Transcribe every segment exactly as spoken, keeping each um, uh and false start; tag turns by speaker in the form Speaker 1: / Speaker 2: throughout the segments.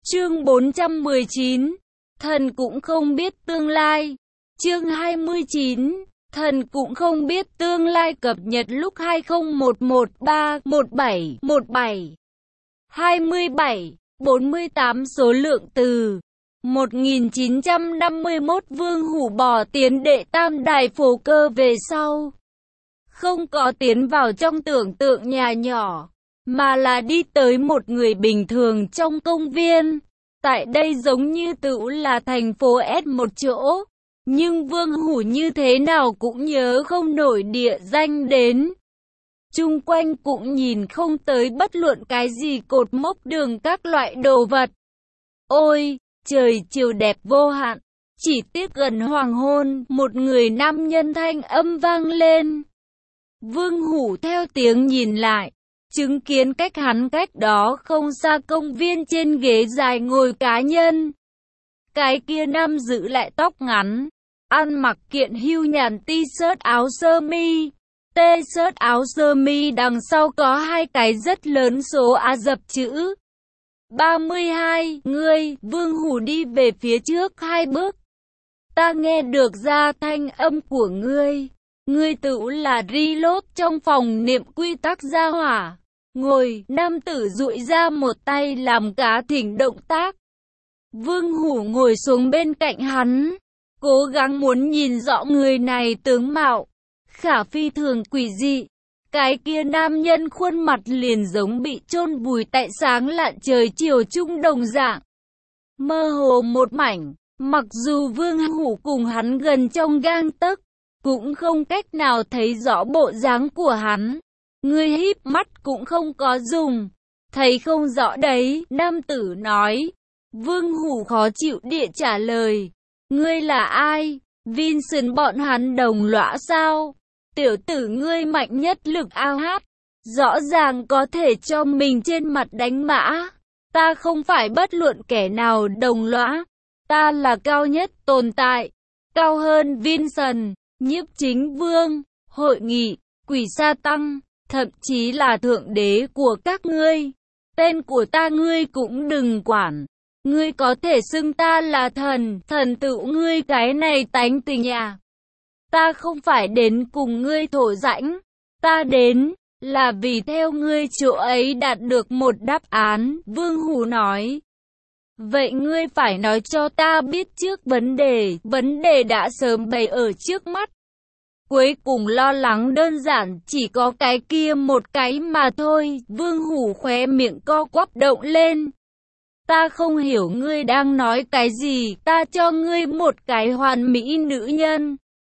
Speaker 1: Chương bốn trăm mười chín, thần cũng không biết tương lai. Chương hai mươi chín, thần cũng không biết tương lai, cập nhật lúc hai không một một ba một bảy một bảy hai mươi bảy bốn mươi tám. Số lượng từ một nghìn chín trăm năm mươi mốt. Vương Hủ bỏ tiến đệ tam đài phổ cơ về sau, không có tiến vào trong tưởng tượng nhà nhỏ, mà là đi tới một người bình thường trong công viên. Tại đây giống như tựu là thành phố S một chỗ, nhưng Vương Hủ như thế nào cũng nhớ không nổi địa danh đến. Chung quanh cũng nhìn không tới bất luận cái gì cột mốc đường các loại đồ vật. Ôi, trời chiều đẹp vô hạn, chỉ tiếc gần hoàng hôn, một người nam nhân thanh âm vang lên. Vương Hủ theo tiếng nhìn lại, chứng kiến cách hắn cách đó không xa công viên trên ghế dài ngồi cá nhân. Cái kia nam giữ lại tóc ngắn, ăn mặc kiện hưu nhàn t-shirt áo sơ mi. T-shirt áo sơ mi đằng sau có hai cái rất lớn số Ả Rập chữ ba mươi hai. Ngươi, Vương Hủ đi về phía trước hai bước. Ta nghe được ra thanh âm của ngươi. Ngươi tựu là Rilot trong phòng niệm quy tắc gia hỏa. Ngồi, nam tử duỗi ra một tay làm cá thỉnh động tác. Vương Hủ ngồi xuống bên cạnh hắn, cố gắng muốn nhìn rõ người này tướng mạo. Khả phi thường quỷ dị, cái kia nam nhân khuôn mặt liền giống bị chôn vùi tại sáng lạn trời chiều trung đồng dạng, mơ hồ một mảnh. Mặc dù Vương Hủ cùng hắn gần trong gang tấc, cũng không cách nào thấy rõ bộ dáng của hắn. Ngươi híp mắt cũng không có dùng, thấy không rõ đấy, nam tử nói. Vương Hủ khó chịu địa trả lời, ngươi là ai? Vincent bọn hắn đồng lõa sao? Tiểu tử ngươi mạnh nhất lực ao hát, rõ ràng có thể cho mình trên mặt đánh mã. Ta không phải bất luận kẻ nào đồng lõa, ta là cao nhất tồn tại, cao hơn Vincent, nhiếp chính vương, hội nghị, quỷ sa tăng, thậm chí là thượng đế của các ngươi. Tên của ta ngươi cũng đừng quản. Ngươi có thể xưng ta là thần, thần tựu ngươi cái này tánh tình à. Ta không phải đến cùng ngươi thổ rãnh, ta đến là vì theo ngươi chỗ ấy đạt được một đáp án. Vương Hủ nói. Vậy ngươi phải nói cho ta biết trước vấn đề, vấn đề đã sớm bày ở trước mắt. Cuối cùng lo lắng đơn giản chỉ có cái kia một cái mà thôi. Vương Hủ khóe miệng co quắp động lên. Ta không hiểu ngươi đang nói cái gì, ta cho ngươi một cái hoàn mỹ nữ nhân.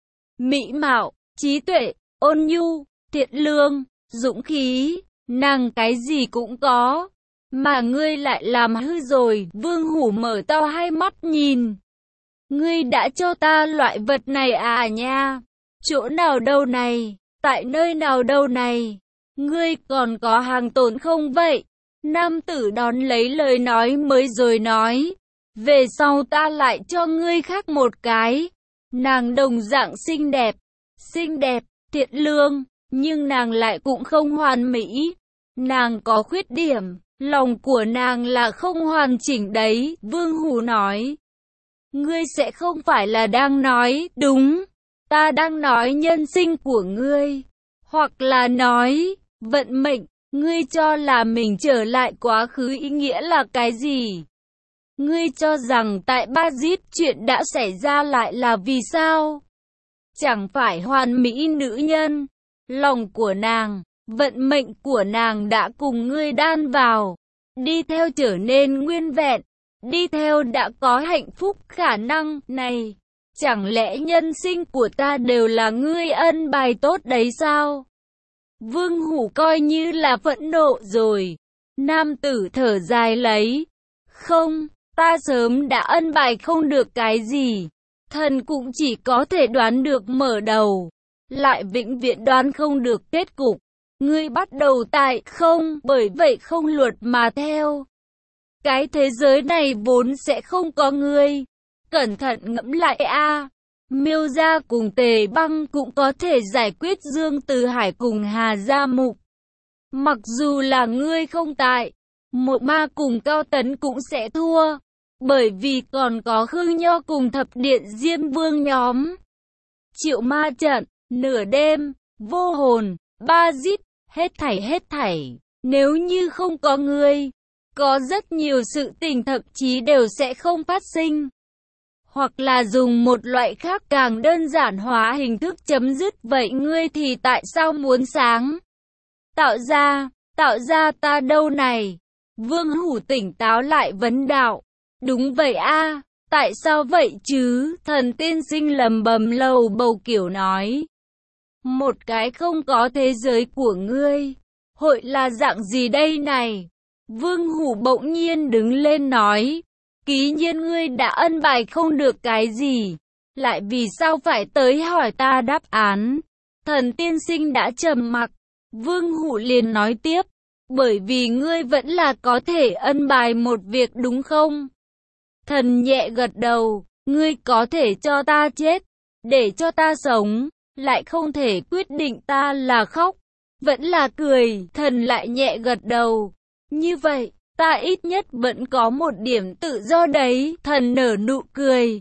Speaker 1: Mỹ mạo, trí tuệ, ôn nhu, thiện lương, dũng khí, nàng cái gì cũng có. Mà ngươi lại làm hư rồi. Vương Hủ mở to hai mắt nhìn. Ngươi đã cho ta loại vật này à nha? Chỗ nào đâu này? Tại nơi nào đâu này? Ngươi còn có hàng tồn không vậy? Nam tử đón lấy lời nói mới rồi nói. Về sau ta lại cho ngươi khác một cái. Nàng đồng dạng xinh đẹp, xinh đẹp, thiện lương, nhưng nàng lại cũng không hoàn mỹ. Nàng có khuyết điểm, lòng của nàng là không hoàn chỉnh đấy. Vương Hủ nói. Ngươi sẽ không phải là đang nói, đúng, ta đang nói nhân sinh của ngươi, hoặc là nói, vận mệnh. Ngươi cho là mình trở lại quá khứ ý nghĩa là cái gì? Ngươi cho rằng tại Ba Dít chuyện đã xảy ra lại là vì sao? Chẳng phải hoàn mỹ nữ nhân, lòng của nàng, vận mệnh của nàng đã cùng ngươi đan vào, đi theo trở nên nguyên vẹn, đi theo đã có hạnh phúc khả năng này. Chẳng lẽ nhân sinh của ta đều là ngươi ân bài tốt đấy sao? Vương Hủ coi như là phẫn nộ rồi. Nam tử thở dài lấy. Không, ta sớm đã ân bài không được cái gì. Thần cũng chỉ có thể đoán được mở đầu, lại vĩnh viễn đoán không được kết cục. Ngươi bắt đầu tại không, bởi vậy không luật mà theo. Cái thế giới này vốn sẽ không có ngươi. Cẩn thận ngẫm lại a. Miêu gia cùng Tề Băng cũng có thể giải quyết Dương Từ Hải cùng Hà Gia Mục. Mặc dù là ngươi không tại, Một ma cùng Cao Tấn cũng sẽ thua, bởi vì còn có Khương Nho cùng thập điện Diêm Vương nhóm. Triệu ma trận, nửa đêm, vô hồn, ba giết, hết thảy hết thảy, nếu như không có ngươi, có rất nhiều sự tình thậm chí đều sẽ không phát sinh. Hoặc là dùng một loại khác càng đơn giản hóa hình thức chấm dứt, vậy ngươi thì tại sao muốn sáng? Tạo ra, tạo ra ta đâu này? Vương Hủ tỉnh táo lại vấn đạo. Đúng vậy a, tại sao vậy chứ? Thần tiên sinh lầm bầm lầu bầu kiểu nói. Một cái không có thế giới của ngươi, hội là dạng gì đây này? Vương Hủ bỗng nhiên đứng lên nói. Ký nhiên ngươi đã ân bài không được cái gì, lại vì sao phải tới hỏi ta đáp án? Thần tiên sinh đã trầm mặc, Vương Hủ liền nói tiếp, bởi vì ngươi vẫn là có thể ân bài một việc đúng không? Thần nhẹ gật đầu, ngươi có thể cho ta chết, để cho ta sống, lại không thể quyết định ta là khóc, vẫn là cười. Thần lại nhẹ gật đầu, như vậy, ta ít nhất vẫn có một điểm tự do đấy. Thần nở nụ cười.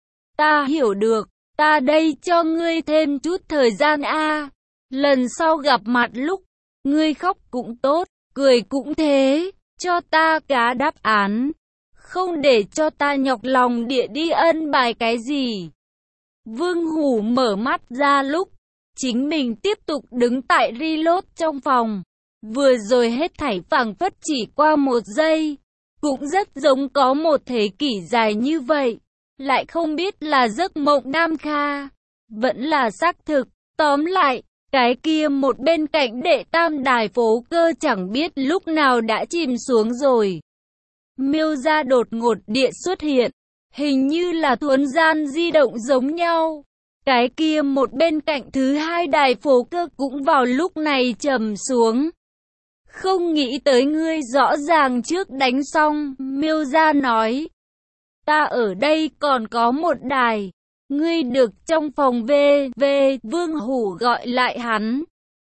Speaker 1: Ta hiểu được, ta đây cho ngươi thêm chút thời gian a. Lần sau gặp mặt lúc, ngươi khóc cũng tốt, cười cũng thế, cho ta cá đáp án. Không để cho ta nhọc lòng địa đi ân bài cái gì. Vương Hủ mở mắt ra lúc, chính mình tiếp tục đứng tại reload trong phòng. Vừa rồi hết thảy phảng phất chỉ qua một giây, cũng rất giống có một thế kỷ dài như vậy, lại không biết là giấc mộng Nam Kha, vẫn là xác thực. Tóm lại, cái kia một bên cạnh đệ tam đài phố cơ chẳng biết lúc nào đã chìm xuống rồi. Miêu gia đột ngột địa xuất hiện, hình như là thuấn gian di động giống nhau. Cái kia một bên cạnh thứ hai đài phố cơ cũng vào lúc này trầm xuống. Không nghĩ tới ngươi rõ ràng trước đánh xong, Miêu gia nói. Ta ở đây còn có một đài, ngươi được trong phòng về, về, Vương Hủ gọi lại hắn.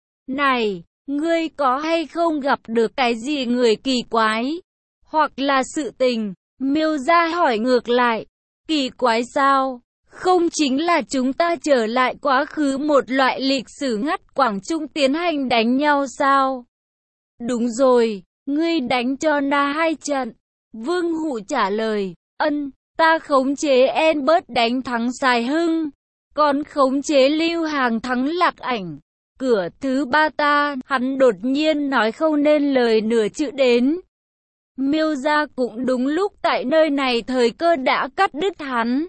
Speaker 1: Này, ngươi có hay không gặp được cái gì người kỳ quái, hoặc là sự tình? Miêu gia hỏi ngược lại, kỳ quái sao? Không chính là chúng ta trở lại quá khứ một loại lịch sử ngắt quãng trung tiến hành đánh nhau sao? Đúng rồi, ngươi đánh cho na hai trận. Vương Hủ trả lời, ân, ta khống chế En bớt đánh thắng Sài Hưng, còn khống chế Lưu Hàng thắng Lạc Ảnh. Cửa thứ ba ta, hắn đột nhiên nói không nên lời nửa chữ đến. Miêu gia cũng đúng lúc tại nơi này thời cơ đã cắt đứt hắn.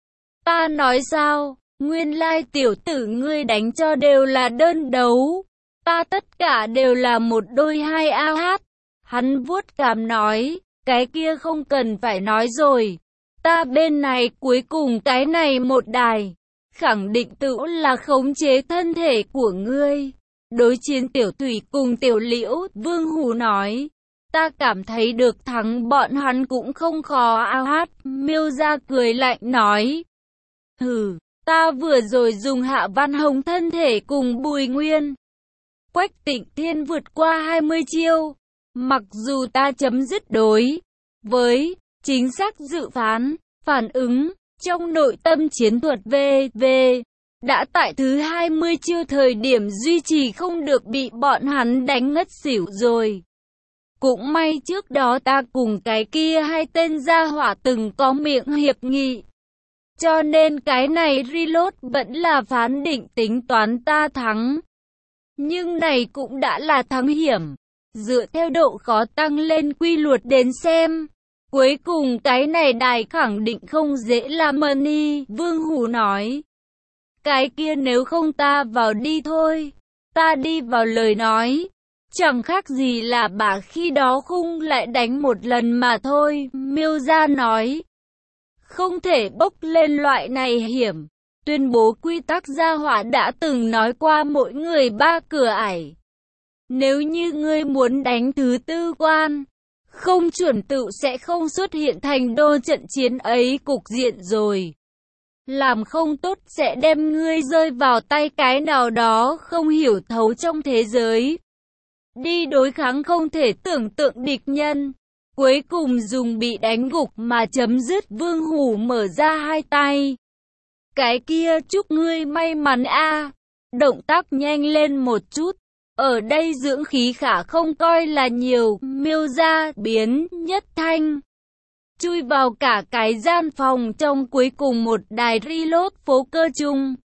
Speaker 1: Ta nói sao, nguyên lai tiểu tử ngươi đánh cho đều là đơn đấu. Ta tất cả đều là một đôi hai a hát. Hắn vuốt cằm nói, cái kia không cần phải nói rồi. Ta bên này cuối cùng cái này một đài, khẳng định tự là khống chế thân thể của ngươi. Đối chiến tiểu thủy cùng tiểu liễu, Vương Hủ nói. Ta cảm thấy được thắng bọn hắn cũng không khó a hát. Miêu gia cười lạnh nói. Hừ, ta vừa rồi dùng Hạ Văn Hồng thân thể cùng Bùi Nguyên, Quách Tịnh Thiên vượt qua hai mươi chiêu. Mặc dù ta chấm dứt đối với chính xác dự phán, phản ứng trong nội tâm chiến thuật vê vê đã tại thứ hai mươi chiêu thời điểm duy trì không được bị bọn hắn đánh ngất xỉu rồi. Cũng may trước đó ta cùng cái kia hai tên gia hỏa từng có miệng hiệp nghị, cho nên cái này reload vẫn là phán định tính toán ta thắng. Nhưng này cũng đã là thắng hiểm. Dựa theo độ khó tăng lên quy luật đến xem, cuối cùng cái này đài khẳng định không dễ làm money. Vương Hủ nói. Cái kia nếu không ta vào đi thôi. Ta đi vào lời nói, chẳng khác gì là bà khi đó khung lại đánh một lần mà thôi. Miêu gia nói. Không thể bốc lên loại này hiểm. Tuyên bố quy tắc gia hỏa đã từng nói qua mỗi người ba cửa ải. Nếu như ngươi muốn đánh thứ tư quan, không chuẩn tự sẽ không xuất hiện thành đô trận chiến ấy cục diện rồi. Làm không tốt sẽ đem ngươi rơi vào tay cái nào đó không hiểu thấu trong thế giới. đi đối kháng không thể tưởng tượng địch nhân. Cuối cùng dùng bị đánh gục mà chấm dứt. Vương Hủ mở ra hai tay. Cái kia chúc ngươi may mắn a. Động tác nhanh lên một chút. Ở đây dưỡng khí khả không coi là nhiều. Miêu ra biến nhất thanh. Chui vào cả cái gian phòng trong cuối cùng một đài reload phố cơ chung.